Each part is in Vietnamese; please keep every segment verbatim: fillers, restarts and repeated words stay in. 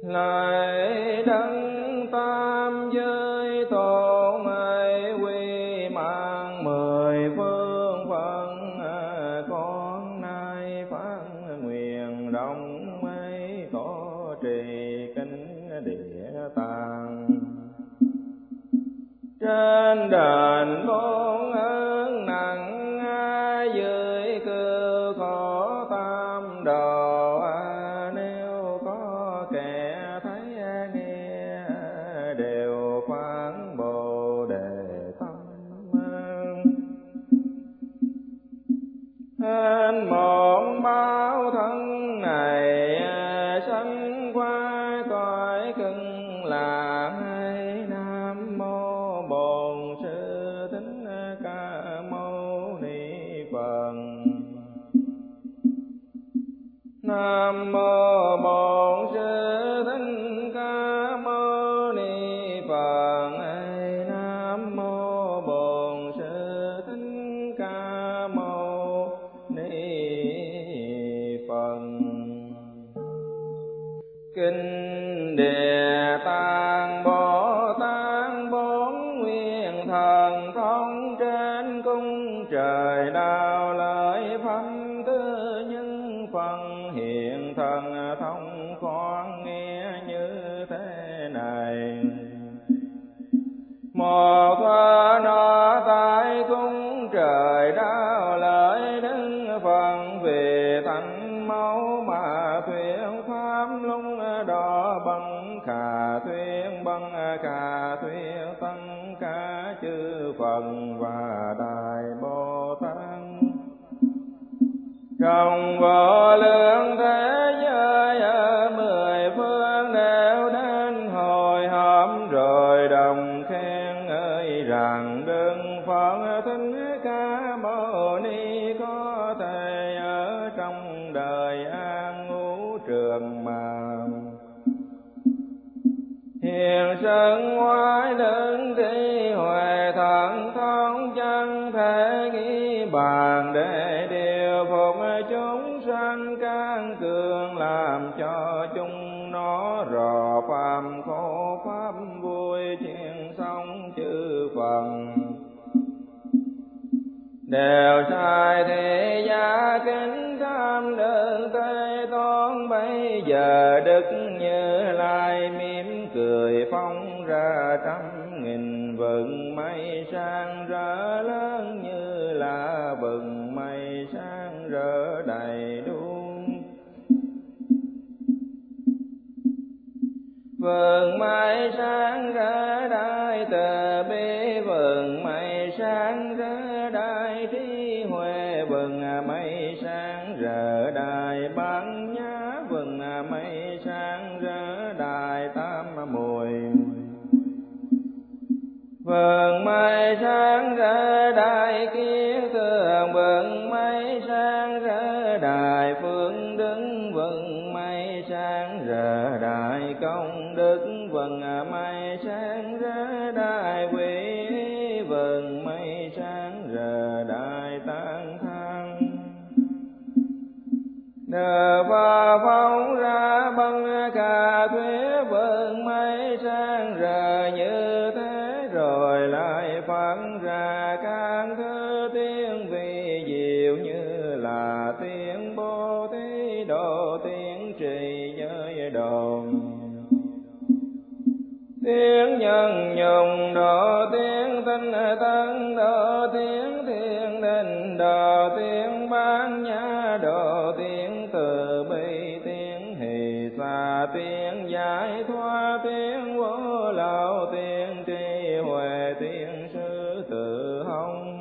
lại đấng tam giới tổ mây quy mạng mười phương phận, con nay phát nguyện rộng mây có trì kinh địa tạng. Trên đền bốn ơn nặng, dưới cư khổ tam đồ, nếu có kẻ thấy nghe đều phán bồ đề tâm. Hên một báo thân này sanh qua cõi cực lạc, Nam mô Bổn Sư Thích Ca Mâu Ni Phật. Nam mô Bổn Sư Thích Ca Mâu Ni Phật. Nam mô Bổn Sư Thích Ca Mâu Ni Phật. Kinh Địa Tạng Bồ Tát bốn nguyên thần thông, trên cung trời đạo lợi pháp tư nhân phần, hiện thần thông khoan nghe như thế này. Một nó tại cung trời đạo lợi đứng phần, về thành máu mà thuyết pháp lung đỏ bằng khả thuyết bằng khả thuyết tăng ca chư Phật và Đại Bồ Tát. Trong vô lượng thế giới ở mười phương đều đến hồi họp, rồi đồng khen ơi rằng đừng Phật Thích Ca Mâu Ni có thể ở trong đời an ngũ trường mà hiền sơn ngoại đứng thi huệ thần thông, chân thể nghĩ bàn để điều phục chúng sanh, can cường làm cho chúng nó rò phàm khổ pháp vui, thiên song chư Phật đều sai thế gia kính tham đơn Thế Tôn. Bây giờ Đức Như Lai mỉm cười phóng ra trăm nghìn vầng mây sáng rỡ lớn, như là vầng mây sáng rỡ đầy đủ. Vầng mây sáng rỡ đại từ bi, vầng mây sáng rỡ đại trí huệ, vầng mây sáng rỡ đại bát nhã, vầng mây sáng rỡ đại tam muội. Vầng mây sáng rỡ đại kiến tường, vầng mây sáng rỡ đại phương đức, vầng mây sáng rỡ đại công đức, vầng mây sáng rỡ đại quý, vầng mây sáng rỡ đại tán thán. Nhờ và phóng ra bằng cả thuyết, vầng mây sáng rỡ như thế, rồi lại phát ra các thứ tiếng vi diệu, như là tiếng Bố Thí Độ, tiếng trì giới độ, tiếng nhân nhung độ, tiếng tinh tấn độ, tiếng thiên đình độ, tiếng bát nhã độ, tiếng từ bi, tiếng hỷ xả, tiếng giải thoát, tiếng vô lậu, tiếng trí huệ, tiếng sư tử hồng,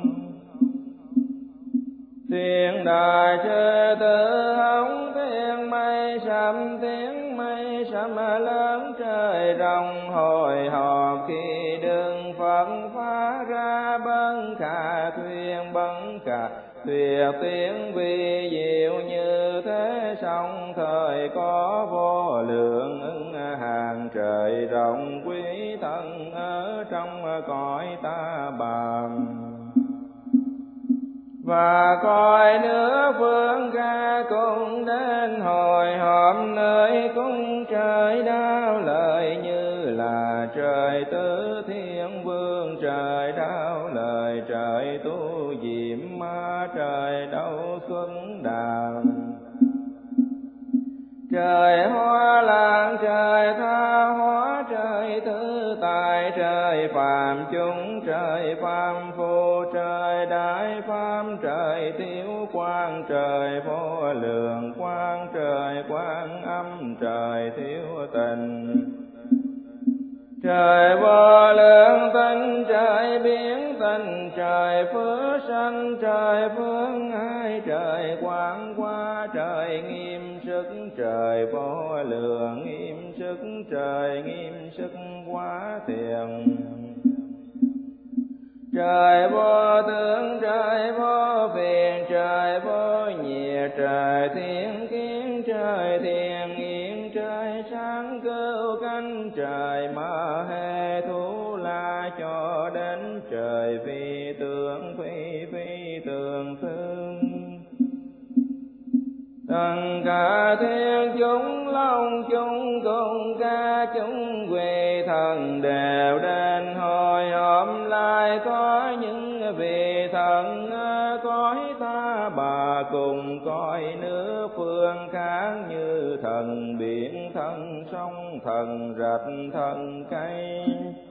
tiếng đại sư tử hồng, tiếng mây sấm, tiếng mây sấm lớn trời rồng hồi họp, khi đường Phật phá ra bấn khả thuyên bấn khả tuyệt, tiếng vi diệu như thế, song thời có vô lượng ứng hàng trời rộng quý thân ở trong cõi ta bà. và coi nước phương ca cũng đến hồi họp nơi cung trời đao lời như là trời tứ thiên vương, trời đao lời trời tu diệm ma, trời đấu xuân đàn. Trời hoa lạng trời tha hóa, trời thứ tài trời phàm chúng, trời phàm phu trời đại pháp, trời thiếu quang trời vô lượng quang, trời quang âm trời thiếu tình. Trời vô lượng tinh trời biến tình, trời phước sanh trời phương ai, trời quang qua trời nghiêm sức, trời vô lượng nghiêm sức, trời nghiêm sức quá thiền. Trời vô tướng trời vô phiền, trời vô nhiệt trời thiên kiến, trời thiền yên trời sáng cứu cánh, trời ma hê thú la cho đến trời phi tướng phi phi tường thương. Tất cả thiên chúng long chúng cùng ca chúng quỳ thần đều đến hồi họp lại, có những vị thần cõi ta bà cùng coi nước phương khác, như thần biển thần sông thần rạch thần cây,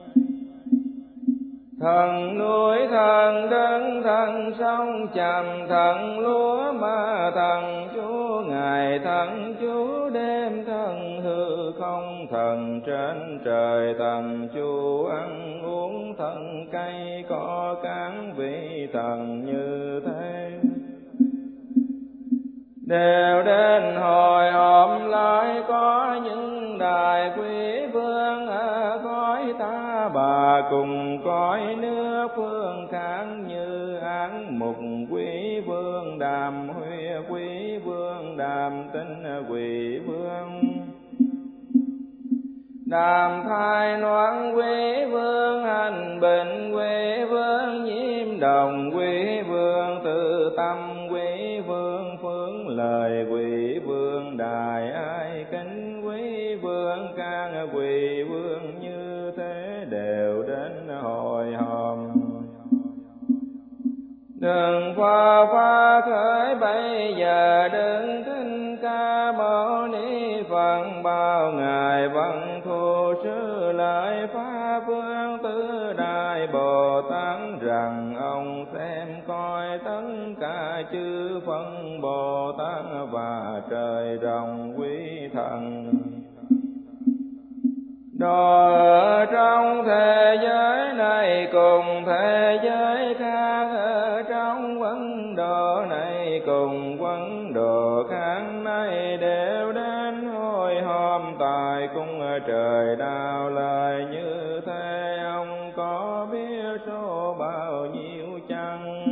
thần núi thần đất thần sông trầm thần lúa ma, thần chúa ngày thần chúa đêm, thần hư không thần trên trời, thần chúa ăn uống thần cây có cán vị thần như thế. Đều đến hồi họp lại, có những đại quý vương ở cõi ta bà cùng coi nước phương khác, như án mục quý vương, đàm huệ quý vương, đàm tinh quý vương, đàm thai noãn quý vương, hành bình quý vương, nhiễm đồng quý vương, tự tâm quý vương, phương lời quý vương, đại ai kính quý vương, can quý vương, như thế đều đến hồi họp. Đừng pha pha khởi bây giờ, đừng kinh ca mâu ni Phật, bao ngày văn thu sư lợi pháp vương tứ đại Bồ Tát, rằng ông xem coi tất cả chư phân Bồ Tát và trời rồng quý thần. Đó ở trong thế giới này cùng thế giới khác, ở trong vấn độ này cùng vấn độ khác này, đều đến hồi họp tại cung trời đao lời như thế. Ông có biết số bao nhiêu chăng?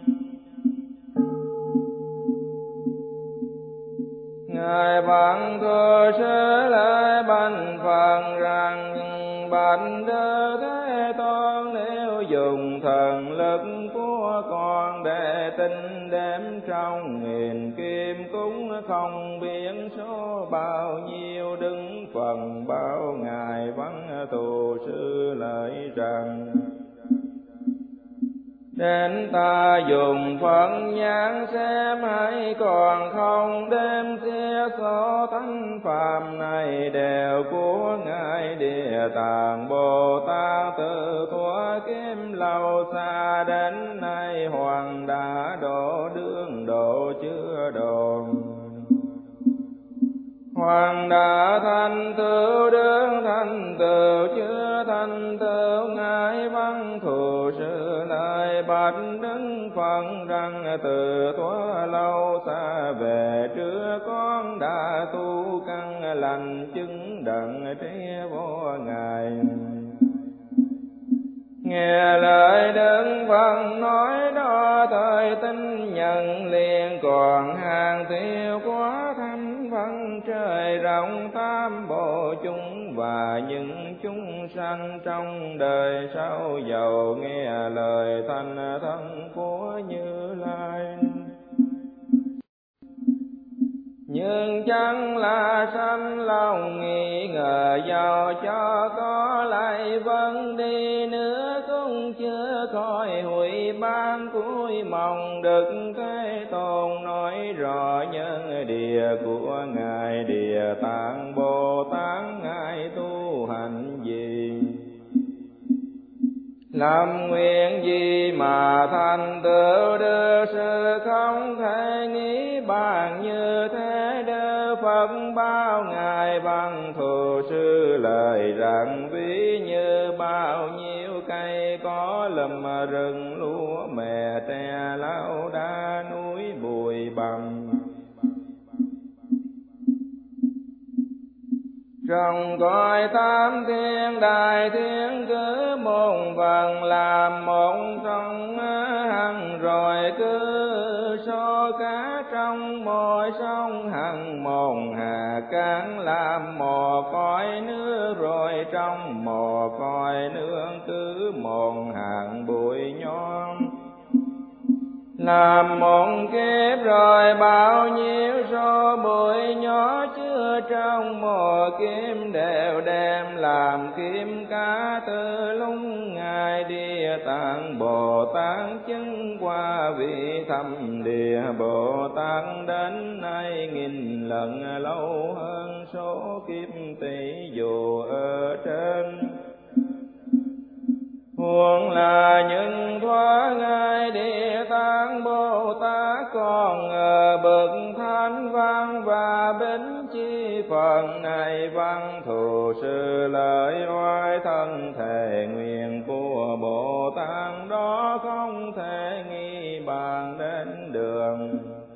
Ngài Văn Thù Sư lại bạch Phật rằng, bạch Đức Thế Tôn, nếu dùng thần lực của con để tinh đếm trong nghìn kim cúng, không biết số bao nhiêu đứng phần bao ngài Văn Thù Sư lại rằng, đến ta dùng Phật nhãn xem hay còn không, đêm xia số thánh phàm này đều của ngài Địa Tạng Bồ Tát, từ thuở kim lâu xa đến nay, hoàng đã độ đương độ chưa độ. Hoàng đã thành tựu đương thành tựu chưa thành tựu, ngài Văn Thù Sư lại bạch Đức Phật rằng, từ thuở lâu xa về trước con đã tu căn lành chứng đặng trí vô ngài. Nghe lời Đức Phật nói đó, thời tin nhận liền, còn hàng thiếu quá thâm phân trời rộng tam bộ chúng và những chúng sanh trong đời sau giàu nghe lời thanh thân của Như Lai. Nhưng chẳng là sanh lòng nghi ngờ giàu cho có lại vẫn đi nữa cũng chưa khỏi hủy ban cuối mong Đức Thế Tôn nói rõ nhân địa của Ngài Địa Tạng Bồ Tát Ngài tu hành gì. Làm nguyện gì mà thành tựu được sự không thể nghĩ bàn như thế đưa Phật bao ngài bằng thù sư lời rằng ví như bao nhiêu cây có lùm rừng lúa mè tre lau đá núi bụi bặm. Trong cõi tam thiên đại thiên cứ một phần làm một sông hằng rồi cứ số cá trong mỗi sông hằng một hà cán làm một cõi nước rồi trong một cõi nước cứ một hạng bụi nhon. Làm một kiếp rồi bao nhiêu số bụi nhỏ chứa trong một kim đều đem làm kim cá từ lúc Ngài Địa Tạng Bồ Tát chứng qua vị thâm địa Bồ Tát đến nay nghìn lần lâu hơn số kiếp tỷ dù ở trên. Huống là những thoa Ngài Địa Tạng Bồ Tát còn ở bậc thánh văn và bính chi phần này văn thù sư lợi oai thân thể nguyện của Bồ Tát đó không thể nghi bàn đến đường.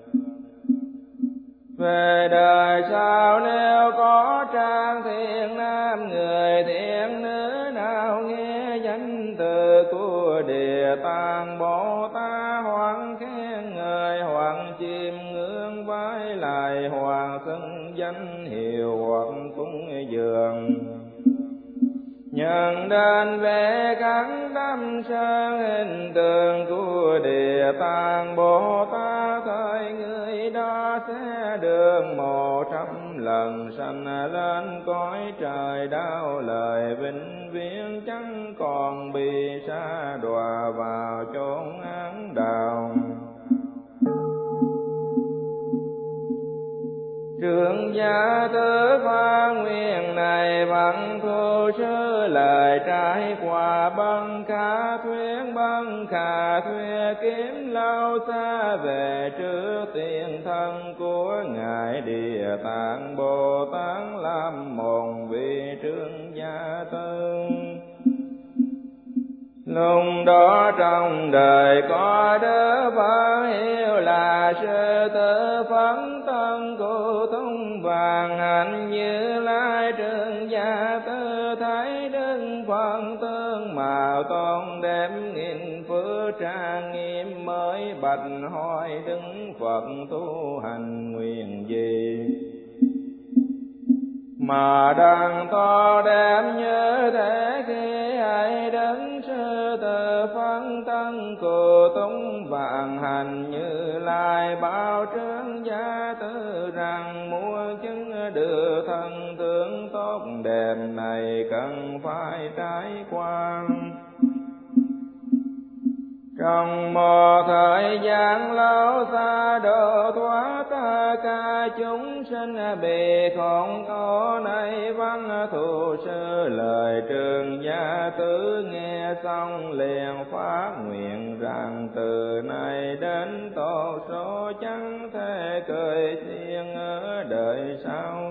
Về đời sau nếu có trang thiện nam người thiện nữ nào nghe danh từ của Địa Tạng Bồ Tát hoặc khen ngợi hoặc chiêm ngưỡng vái lại hoặc xưng danh hiệu hoặc cúng dường nhận đến về các tâm sơn hình tượng của Địa Tạng Bồ Tát thời người đó sẽ được một trăm lần sanh lên cõi trời đau lời vĩnh viễn chẳng còn bị sa đọa vào chốn ác đạo. Trưởng gia tứ pha nguyện này bằng thu sư lời trải qua băng khả thuyết băng khả thuyết kiếm lâu xa về trước tiên thân của Ngài Địa Tạng Bồ Tát làm một vị trưởng gia tư. Lúc đó trong đời có đứa vợ hiệu là sư tử phấn tân cụ tung vàng hạnh Như Lai trưởng gia tư thấy Đức Phật tương mạo tôn đem nghìn phước trang nghiêm mới bạch hỏi Đức Phật tu hành nguyện gì mà đang to đẹp như thế khi hãy đứng sư tử phân tân cụ tung vạn hành Như Lai bao trướng gia tư rằng muốn chứng được thân tướng tốt đẹp này cần phải trải qua. Trong một thời gian lâu xa độ thoát tất cả chúng sinh bị khốn khổ này văn thù sư lời trường gia tứ nghe xong liền phát nguyện rằng từ nay đến tổ số chẳng thể cười xiên ở đời sau.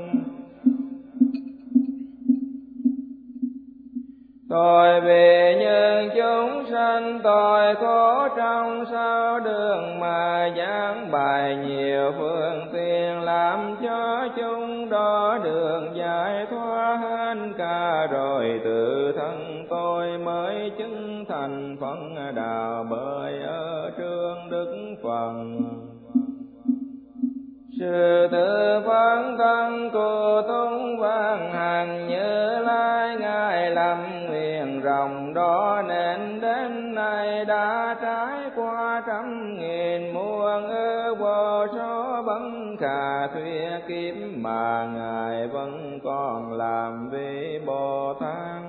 Tôi vì những chúng sanh tôi khổ trong sao đường mà giảng bài nhiều phương tiện làm cho chúng đó đường giải thoát hết cả rồi tự thân tôi mới chứng thành phân đạo bởi ở trước Đức Phật. Sư tử phấn thân cô tung vang hành Như Lai ngài làm nguyện rộng đó, nên đến nay đã trải qua trăm nghìn muôn ức vô số bấn khả thuyết kiếp, mà ngài vẫn còn làm vị Bồ Tát.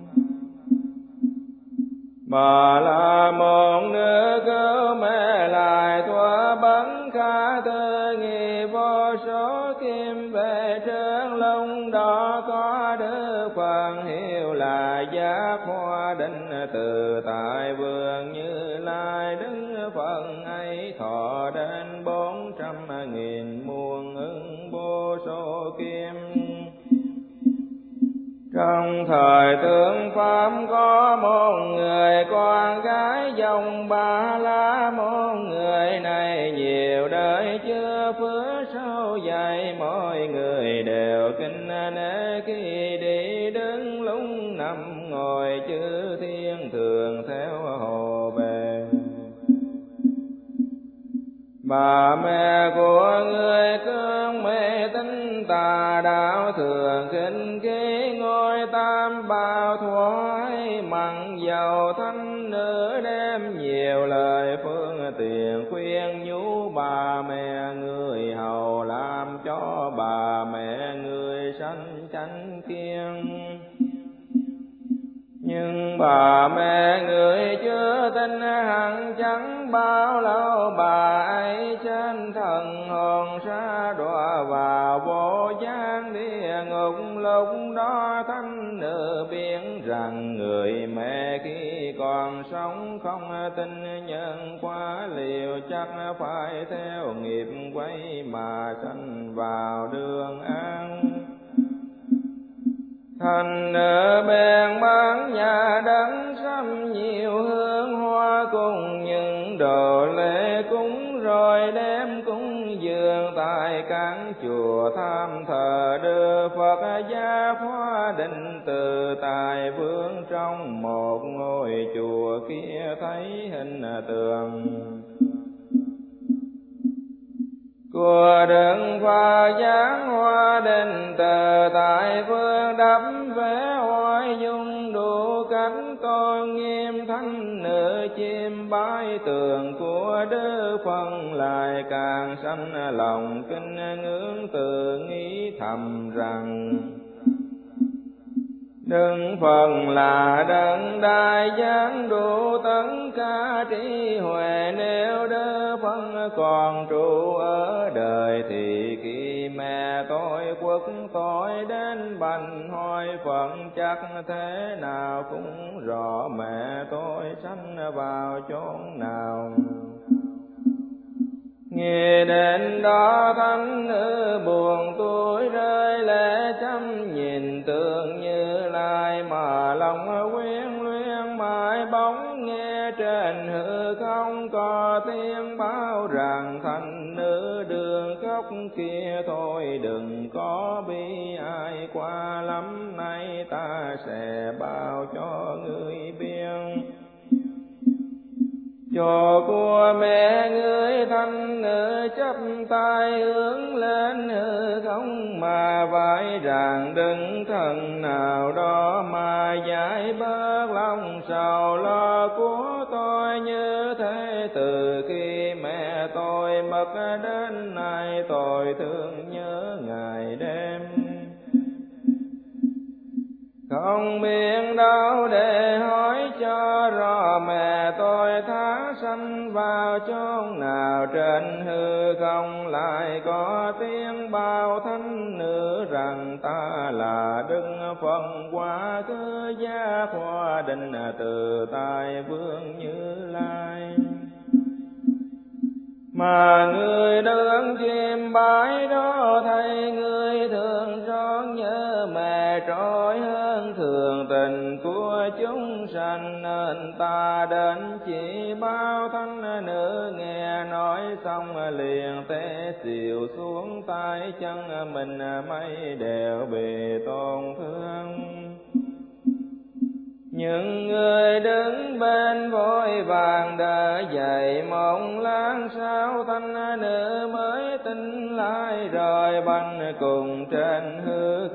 Bà la môn nữ cứu mẹ lại thua bấn khả tư nghi vô số kim về trơn lông đó, có Đức Phật hiệu là Giác Hoa Định từ tại vườn Như Lai. Đức Phật ấy thọ đến bốn trăm nghìn muôn ức vô số kim. Trong thời tượng Pháp có một người con gái dòng Ba La Môn, người này nhiều đời chưa phước sâu dày, mọi người đều kính nể khi đi đứng lúc nằm ngồi, chư thiên thường theo hộ bề. Bà mẹ của người cương mê tín tà đạo, thường khinh khí ngôi tam bảo thoái, mặn dầu thanh nữ đem nhiều lời phương tiện khuyên nhủ bà mẹ người hầu, làm cho bà mẹ người sanh chánh kiêng. Nhưng bà mẹ người chưa tin hẳn chẳng bao lâu, bà ấy trên thần hồn sa đọa vào vô gian địa ngục. Lúc đó thanh nữ biết rằng người mẹ khi còn sống không tin nhân quả, liều chắc phải theo nghiệp quay mà sanh vào đường ác. Thành nữ bèn bán nhà đắng sắm nhiều hương hoa, cùng những đồ lễ cúng, rồi đem cúng dường tại các chùa tham thờ Đức Phật Giác Hoa Định từ tại vương. Trong một ngôi chùa kia thấy hình tượng của Đức Phật Giác Hoa Định từ tại phương, đắp vẽ oai dung đủ cách tôn nghiêm. Thánh nữ chiêm bái tượng của Đức Phật, lại càng sanh lòng kính ngưỡng, tự nghĩ thầm rằng Đức Phật là đấng đại giác đủ tất cả trí huệ. Nếu Đức Phật còn trụ ở đời, thì khi mẹ tôi quất tội đến bành hỏi Phật, chắc thế nào cũng rõ mẹ tôi sanh vào chốn nào. Nghe đến đó thánh nữ buồn tuổi rơi lệ, chăm nhìn tượng Như Lai mà lòng quyến luyến mãi bóng. Nghe trên hư không có tiếng báo rằng thánh nữ đường khóc kia, thôi đừng có bi ai qua lắm, nay ta sẽ báo cho ngươi biết. Cho của mẹ người thanh nữ chắp tay hướng lên hư không, mà vái rằng đừng thần nào đó mà giải bớt lòng sầu lo của tôi. Như thế từ khi mẹ tôi mất đến nay, tôi thương nhớ ngày đêm, không biết đâu để hỏi cho rõ mẹ tôi tháng sanh vào chốn nào. Trên hư không lại có tiếng bao thánh nữ rằng ta là Đức Phật quá khứ Giác Hoa Định từ tại vương Như Lai. Mà người đứng chiêm bái đó, thấy người thường trót nhớ mẹ trôi hơn thường tình của chúng sanh, nên ta đến chỉ bao thánh nữ. Nghe nói xong liền té xìu xuống tay chân mình, mấy đều bị tổn thương. Những người đứng bên vội vàng đỡ dậy, một lát sau thanh nữ mới tỉnh lại.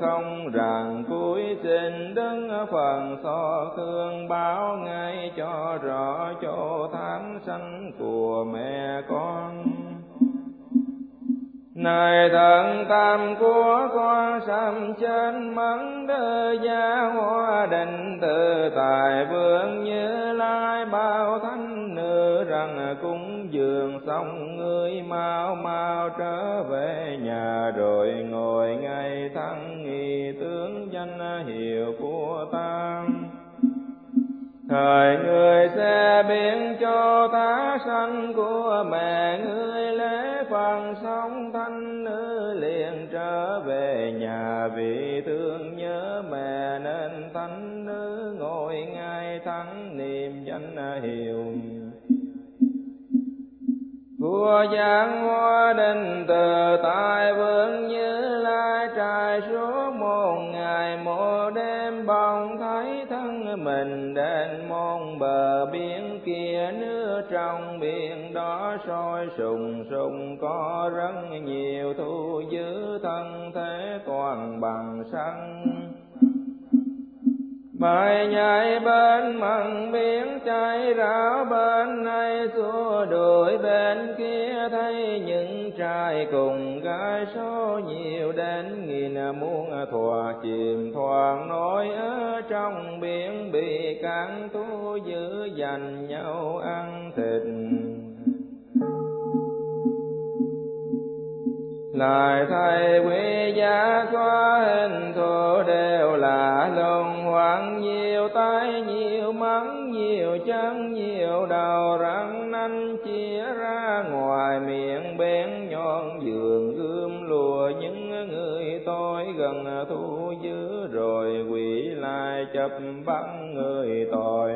không rằng cuối xin đứng phần so thương báo ngay cho rõ chỗ tháng sanh của mẹ con. Này thần tâm của con sám trên mắng đơ gia hoa định tự tại vương Như Lai bao thánh nữ rằng cúng dường xong ngươi mau mau trở về nhà rồi ngồi ngay thăng nghi tướng danh hiệu của ta. Thời người sẽ biến cho tá sanh của mẹ ngươi lễ phần sống thanh nữ liền trở về nhà vì thương nhớ mẹ nên thánh nữ ngồi ngay thắng niệm danh hiệu của giảng hoa định từ tại vương Như Lai trải suốt một ngày một đêm bỗng thấy thân mình đến môn bờ biển kia, nước trong biển đó sôi sùng sùng có rất nhiều thu giữ thân thế toàn bằng sắt. Bài nhảy bên mặn biển cháy ráo bên này xua đuổi bên kia, thấy những trai cùng gái số nhiều đến nghìn muôn thòa chìm thoảng nổi ở trong biển bị cạn thu giữ dành nhau ăn thịt. Lại thầy quý giá có hình thù đều là luân hoảng, nhiều tay nhiều mắng nhiều chân nhiều đầu răng nanh chia ra ngoài miệng bén nhọn giường gươm lùa những người tôi gần thu giữ rồi quỷ lại chập bắt người tội.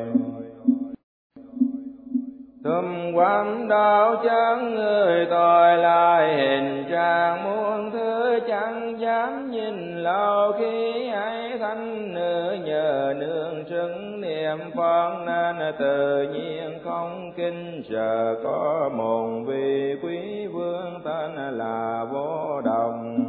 Thùm quắm đau chân người tội lại hình trạng muôn thứ chẳng dám nhìn lâu, khi ấy thanh nữ nhờ nương xứng niệm Phật nên tự nhiên không kinh sợ. Có một vị quý vương tên là Vô Đồng,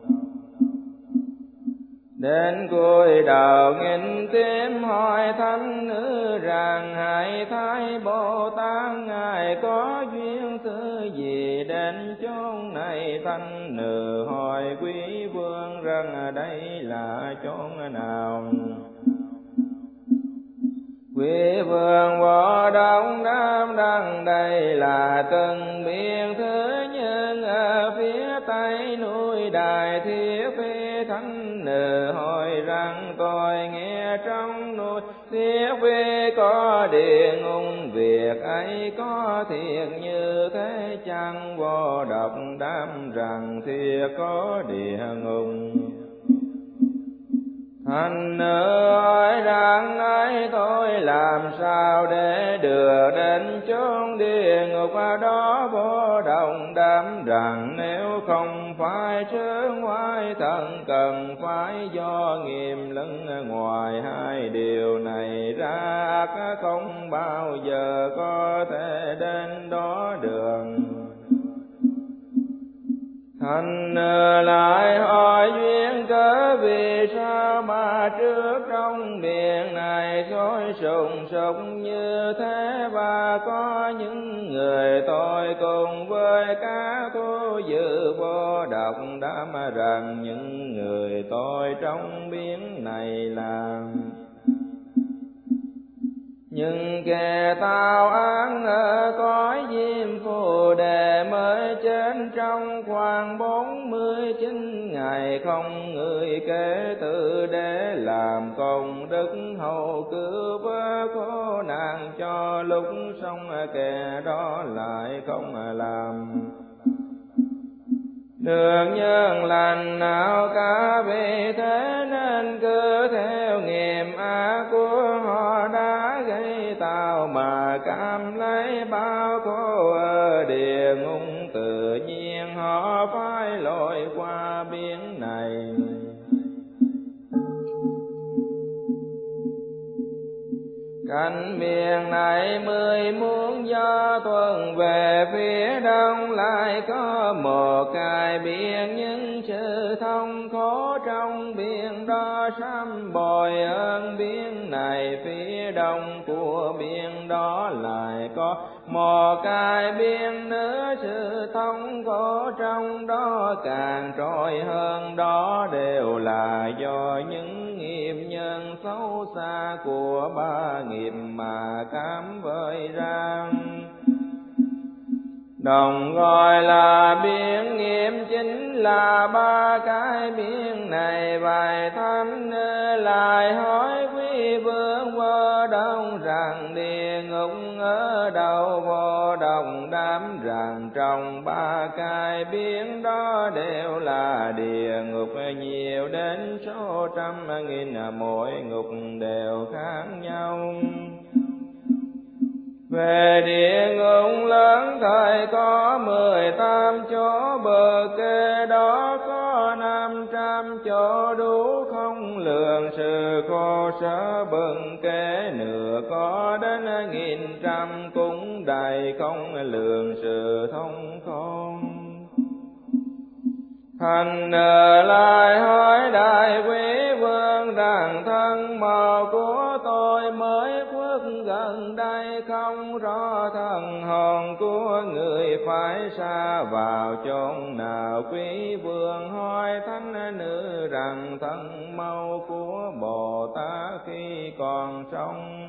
đến cuối đầu nghìn tím hỏi thánh nữ rằng hãy thấy Bồ Tát ngài có duyên thứ gì đến chốn này. Thánh nữ hỏi quý vương rằng đây là chốn nào. Quý vương Vô Đồng đáp rằng đây là từng biển thứ nhân ở phía tây núi Đại Thiết Phi. Thánh nữ hỏi rằng tôi nghe trong núi Thiết Phi có địa ngục, việc ấy có thiệt như thế chăng? Vô Độc đáp rằng thiệt có địa ngục. Thánh nữ hỏi rằng ấy tôi làm sao để được đến chốn địa ngục đó? Vô Đồng đáp rằng nếu không phải sướng ngoại thần cần phải do nghiêm lẫn, ngoài hai điều này ra không bao giờ có thể đến đó được. Thánh nữ lại hỏi duyên cớ vì sao mà trước trong biển này sôi sùng sục như thế, và có những người tôi cùng với các thu giữ. Vô Độc đáp rằng những người tôi trong biển này là những kẻ tao án ở cõi diêm phù đề, mới chết trong khoảng bốn mươi chín ngày không người kể từ, để làm công đức hầu cứu vớt khổ nạn cho lúc sống kẻ đó lại không làm được nhân lành nào cả. Vì thế nên cứ theo nghiệp ác của họ đã gây tạo mà cảm lấy bao khổ ở địa ngục, tự nhiên họ phải lội qua biển này. Cạnh biển này mười muôn gió tuần về phía đông, lại có một cái biển những sự thông khổ trong biển sám bồi ơn biển này, phía đông của biển đó lại có một cái biển nữa, sự thống khổ trong đó càng trôi hơn. Đó đều là do những nghiệp nhân xấu xa của ba nghiệp mà cám vơi ra. Đồng gọi là biển nghiệp chính là ba cái biển này. Bài thánh lại hỏi quý vương Vô Đông rằng địa ngục ở đâu? Vô Đông đáp rằng trong ba cái biển đó đều là địa ngục, nhiều đến số trăm nghìn, mỗi ngục đều khác nhau. Về địa ngục lớn thời có mười tám chỗ, bờ kê đó có năm trăm chỗ, đủ không lường. Sự khổ sở bần kê nửa có đến nghìn trăm, cũng đầy không lường sự thông không. Thành lại hỏi đại quý vương rằng thân màu của tôi mới khuất gần đây, không rõ thân hồn của người phải xa vào chốn nào. Quý vương hỏi thánh nữ rằng thân màu của Bồ Tát khi còn sống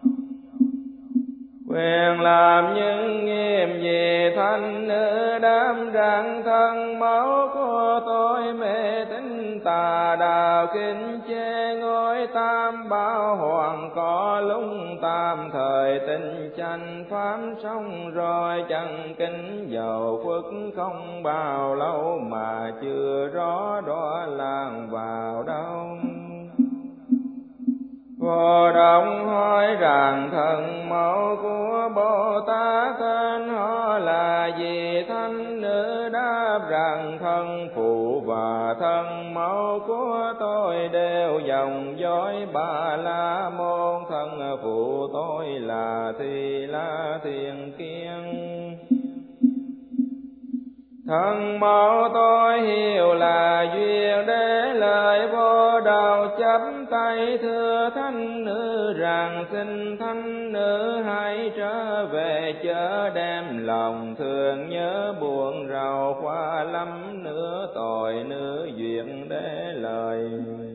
quyền làm những nghiệp gì? Thánh nữ đáp rằng thân máu của tôi mê tín tà đạo, kinh chê ngôi tam bảo hoàng, có lúc tam thời tinh chánh pháp xong rồi, chẳng kính dầu phước không bao lâu mà chưa rõ đó làng vào đâu. Vô Đông hỏi rằng thân mẫu của Bồ Tát tên họ là gì? Thánh nữ đáp rằng thân phụ và thân mẫu của tôi đều dòng dõi Ba La Môn. Thân phụ tôi là Thi La Thiên Kiên, thân mẫu tôi hiểu là duyên đế. Lời Vô Đầu chắp tay thưa thánh nữ rằng xin thánh nữ hãy trở về, chớ đem lòng thương nhớ buồn rầu, qua lắm nữa tội nữ duyên đế lời.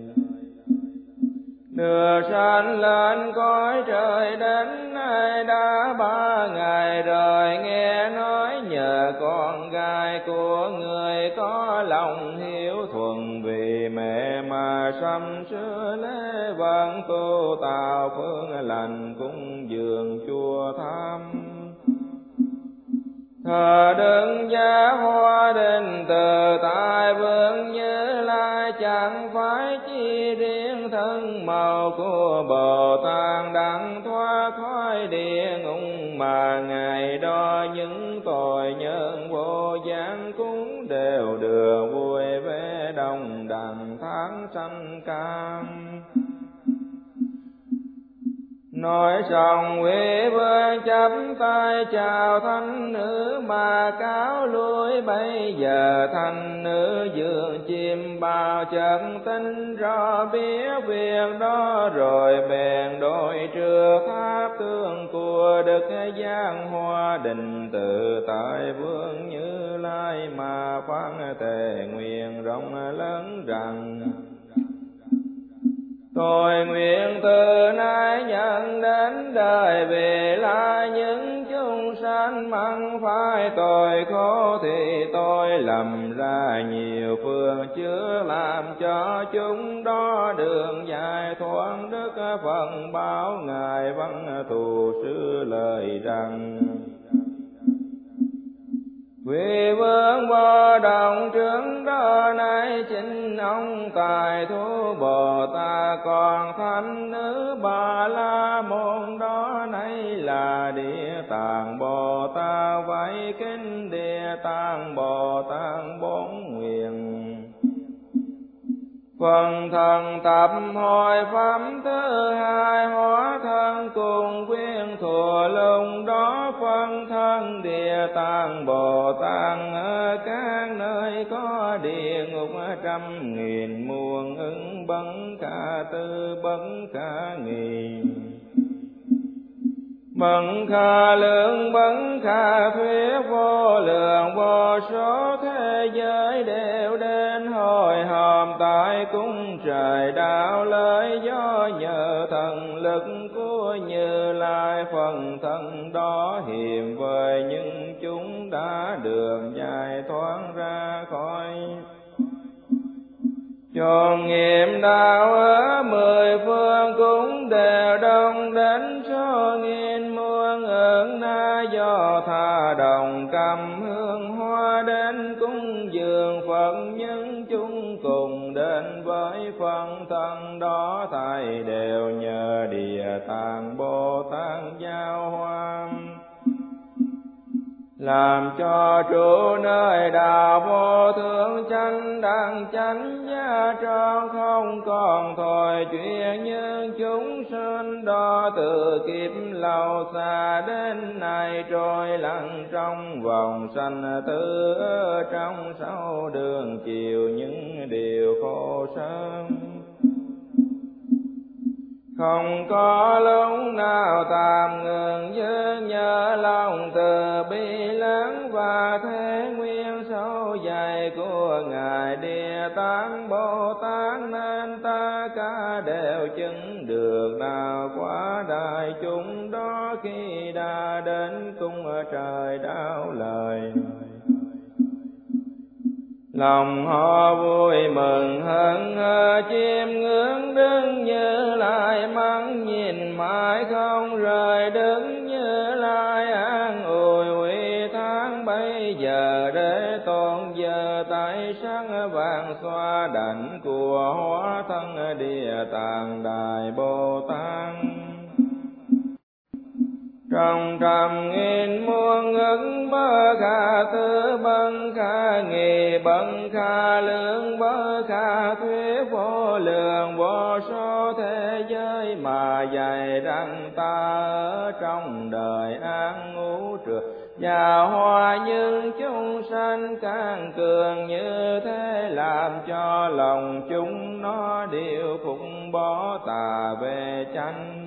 Đưa sanh lên cõi trời đến nay đã ba ngày rồi, nghe nói nhờ con gái của người có lòng hiếu thuận, vì mẹ mà sắm sửa lễ văn tu tạo phương lành cúng dường chùa Tham. Thờ đứng giá hoa đình từ tại vương Như Lai, chẳng phải chi riêng thân màu của Bồ Tát đặng thoát khỏi địa ngục, mà ngày đó những tội nhân vô gián cũng đều được vui vẻ đồng đẳng tháng sanh cam. Nói xong quý vương chắp tay chào thánh nữ mà cáo lui. Bây giờ thánh nữ dường chim bao chân tinh rõ biết việc đó, rồi bèn đối trước tháp tương của Đức Giang Hoa Đình tự tại vương Như Lai mà phán thề nguyện rộng lớn rằng tôi nguyện từ nay nhận đến đời về lai những chúng sanh mắc phải tội khổ, thì tôi lầm ra nhiều phương chứa làm cho chúng đó đường dài thoát. Đức Phật báo ngài văn thù sư lời rằng quý vương Vô Động trước đó nay chính ông tài thú Bồ Tát, còn thánh nữ Ba La Môn đó nay là Địa Tạng Bồ Tát. Vậy kính Địa Tạng Bồ Tát bốn nguyện phần thần tập hồi pháp thứ hai, hóa thân cùng quyên thùa lùng đó phân thân Địa Tạng Bồ Tát ở các nơi có địa ngục trăm nghìn muôn ứng bấn kha tư bấn kha nghìn bấn kha lượng bấn kha thuyết vô lượng vô số thế giới đều đến hồi hòm tại cung trời đạo lợi do nhờ thần lực của Như Lai phần thân đó hiền với những chúng đã được giải thoát ra khỏi chốn nghiệp đạo ở mười phương cũng đều đông đến số nghìn muôn ức na do tha đồng cầm hương hoa đến cúng dường Phật những chúng cùng đến với phần thân đó thầy đều nhờ Địa Tạng Bồ Tát giao hoa làm cho trụ nơi đạo vô thượng chánh đẳng chánh gia tròn không còn thôi chuyện như chúng sinh đó từ kiếp lâu xa đến nay trôi lặng trong vòng sanh tử trong sáu đường chiều những điều khổ sớm không có lúc nào tạm ngừng giữ nhớ lòng từ bi lớn và thế nguyên sâu dày của Ngài Địa Tạng Bồ Tát nên ta cả đều chứng được đạo quả đại chúng đó khi đã đến cung trời đạo lời. Lòng họ vui mừng hân hờ chiêm ngưỡng đứng Như Lai mắng nhìn mãi không rời đứng Như Lai an ủi uy tháng bây giờ để tôn giờ tại sáng vàng xoa đảnh của hóa thân Địa Tạng Đại Bồ Tát. Trong trăm nghìn muôn ức bơ kha tư bân kha nghị bân kha lượng bơ kha thuyết vô lượng vô số thế giới mà dạy rằng ta ở trong đời an ngũ trượt và hoa những chúng sanh càng cường như thế làm cho lòng chúng nó đều phục bỏ tà về chánh.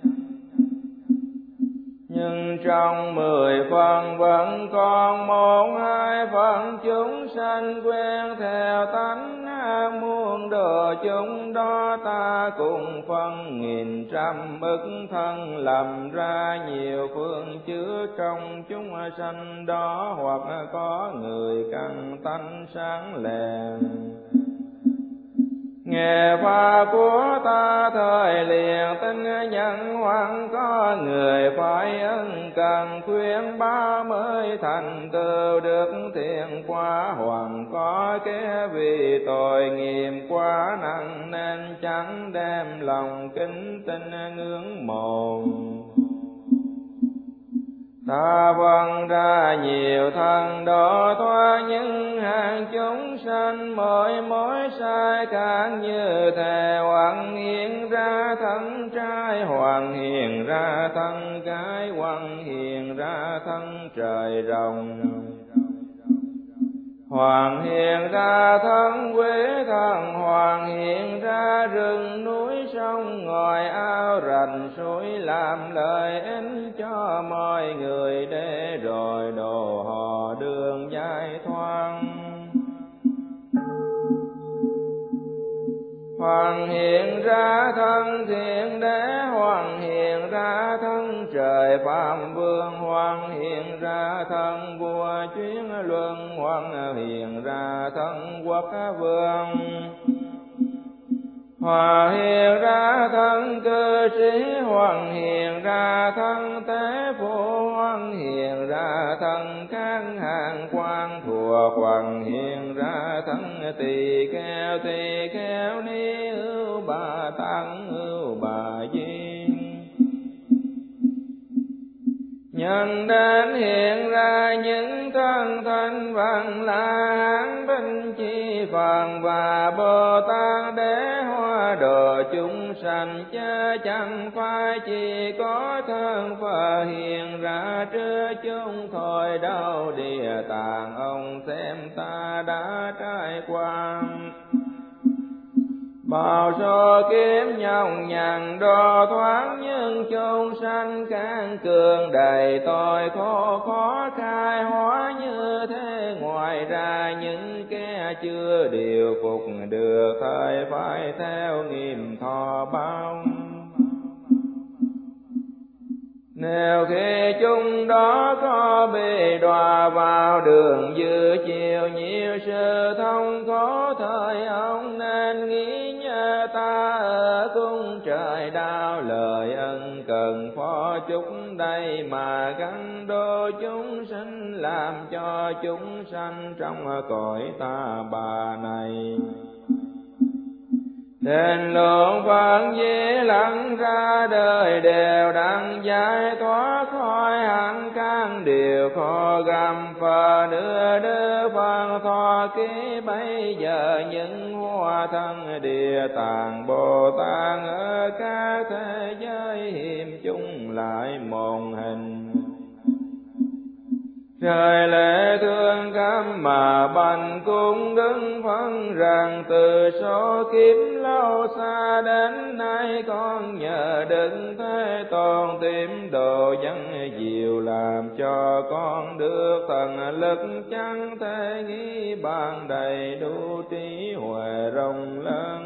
Nhưng trong mười phần vẫn còn một hai phần chúng sanh quen theo tánh ác muốn độ chúng đó ta cùng phân nghìn trăm ức thân lầm ra nhiều phương chứa trong chúng sanh đó hoặc có người căn tánh sáng lèn. Nghe pháp của ta thời liền tin nhận hoặc có người phải ân cần khuyên ba mới thành tựu được thiện quả hoặc có kẻ vì tội nghiệp quá nặng nên chẳng đem lòng kính tin ngưỡng mộ. Ta vâng ra nhiều thân độ thoát những hàng chúng sanh mỗi mỗi sai khác như thể hoàng hiện ra thân trai hoàng hiện ra thân gái hoàng hiện ra thân trời rồng hoàng hiện ra thân quế thần hoàng hiện ra rừng núi sông ngòi ao rạch suối làm lợi ích cho mọi người để rồi độ họ đường giải thoát. Hoàng hiện ra thân thiện đế hoàng hiện ra thân trời phạm vương hoàng hiện ra thân vua chuyến luân hoàng hiện ra thân quốc vương Hòa hiện ra thân cư sĩ hoàng hiện ra thân tế phụ hoàng hiện ra thân kháng hàng quan thuộc hoàng hiện ra thân tỳ kheo tỳ kheo ni ưu bà tăng ưu bà di. Nhân đến hiện ra những thân thanh văn La Hán Binh Chi Phật và Bồ Tát để hóa độ chúng sanh, chớ chẳng phải chỉ có thân Phật hiện ra trước chúng thôi đâu. Địa Tạng ông xem ta đã trải qua bao số kiếp nhọc nhằn đo thoáng, nhưng chúng sanh can cường đầy tội khổ khó khai hóa như thế. Ngoài ra những kẻ chưa điều phục được thời phải theo nghiệp thọ bao. Nếu khi chúng đó có bị đọa vào đường dư chiều nhiều sự thông khổ thời ông, nên nghĩ nhớ ta ở cung trời đau lời ân cần phó chúng đây mà gắn đô chúng sinh, làm cho chúng sanh trong cõi ta bà này. Đền lượng Phật Di Lặc ra đời đều đặng giải thoát khỏi hạnh căn điều khó gầm Phật đưa đưa Phật thọ ký. Bây giờ những hoa thân Địa Tạng Bồ Tát ở các thế giới hiểm chung lại một hình. Trời lễ thương cam mà bành cung đứng phân rằng, từ số kiếp lâu xa đến nay con nhờ Đức Thế Tôn tìm độ dân diệu, làm cho con được thần lực chẳng thể nghĩ bàn đầy đủ trí huệ rộng lớn.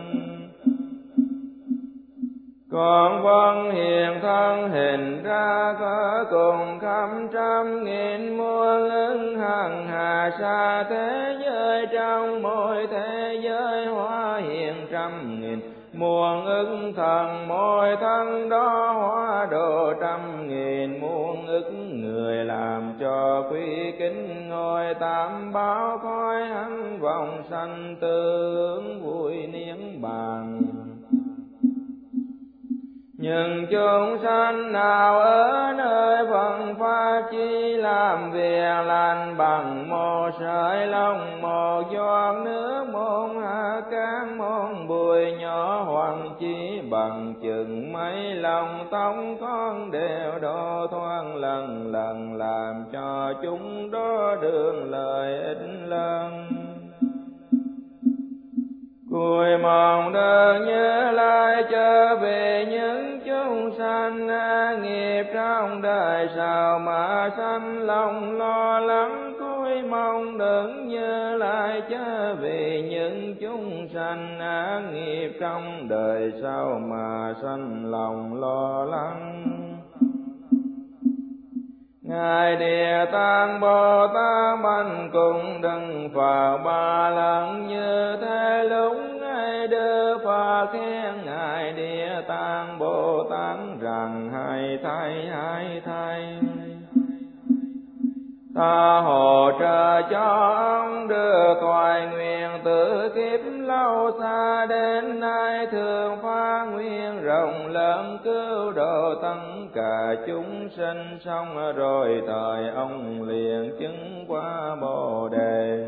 Con vâng hiện thân hình ra có cùng khắp trăm nghìn muôn ứng hằng hà xa thế giới, trong mỗi thế giới hóa hiện trăm nghìn muôn ứng thần, mỗi thân đó hóa độ trăm nghìn muôn ức người, làm cho quý kính ngôi tam bảo khói hắn vọng sanh tướng vui niết bàn. Nhưng chúng sanh nào ở nơi phận pháp chi làm việc lành, bằng một sợi lông một giọt nước một hạt cát một bụi nhỏ, hoặc chỉ bằng chừng mấy lông tóc con đều đo thoáng lần lần, làm cho chúng đó đường lợi ích lớn. Cùi mong đơn nhớ lại trở về những chúng sanh nghiệp trong đời sau mà sanh lòng lo lắng. Cùi mong đừng nhớ lại trở về những chúng sanh nghiệp trong đời sau mà sanh lòng lo lắng. Ngài Địa Tạng Bồ Tát bành cùng đừng Phật ba lần như thế, lúc Ngài đưa Phật khen Ngài Địa Tạng Bồ Tát rằng, hay thay hay thay, ta hỗ trợ cho ông đưa toại nguyện từ kiếp lâu xa đến nay, thường phát nguyện rộng lớn cứu độ tất cả chúng sinh. Xong rồi thời ông liền chứng quả Bồ Đề.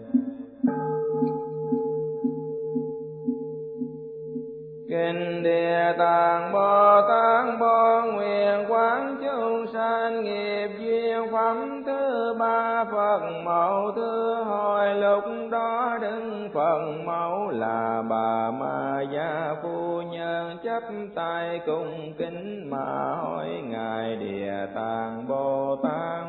Kinh Địa Tạng Bồ Tát Bồ nguyện quán chúng sanh nghiệp duyên phẩm thứ ba, Phật mẫu thứ hồi. Lúc đó đứng Phật mẫu là bà Ma Gia phu nhân, chắp tay cung kính mà hỏi Ngài Địa Tạng Bồ Tát: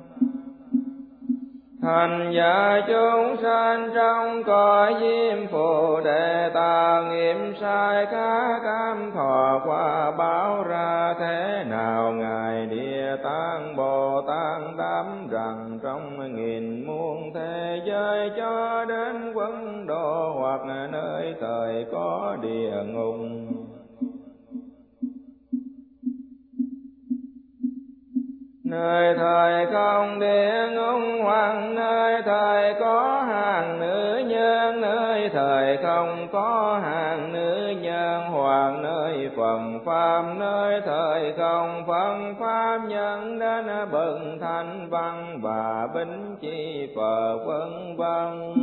Thành giả chúng sanh trong cõi diêm phù, để tạo nghiệp sai khá cam thọ quả báo ra thế nào? Ngài Địa Tạng Bồ Tát đáp rằng, trong nghìn muôn thế giới cho đến quân độ, hoặc nơi thời có địa ngục, nơi thời không địa ngục, hoặc nơi thời có hàng nữ nhân, nơi thời thời không có hàng nữ nhân, hoặc nơi phần pháp nơi thời không phân pháp nhân đến bậc thanh văn và bính chi Phật vân vân.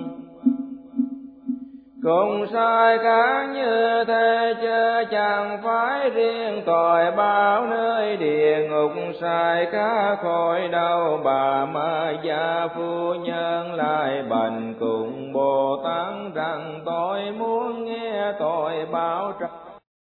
Cùng sai khác như thế chứ chẳng phải riêng tội báo nơi địa ngục sai khác khỏi đâu. Bà Ma Gia phu nhân lại bành cùng Bồ Tát rằng tôi muốn nghe tội báo trách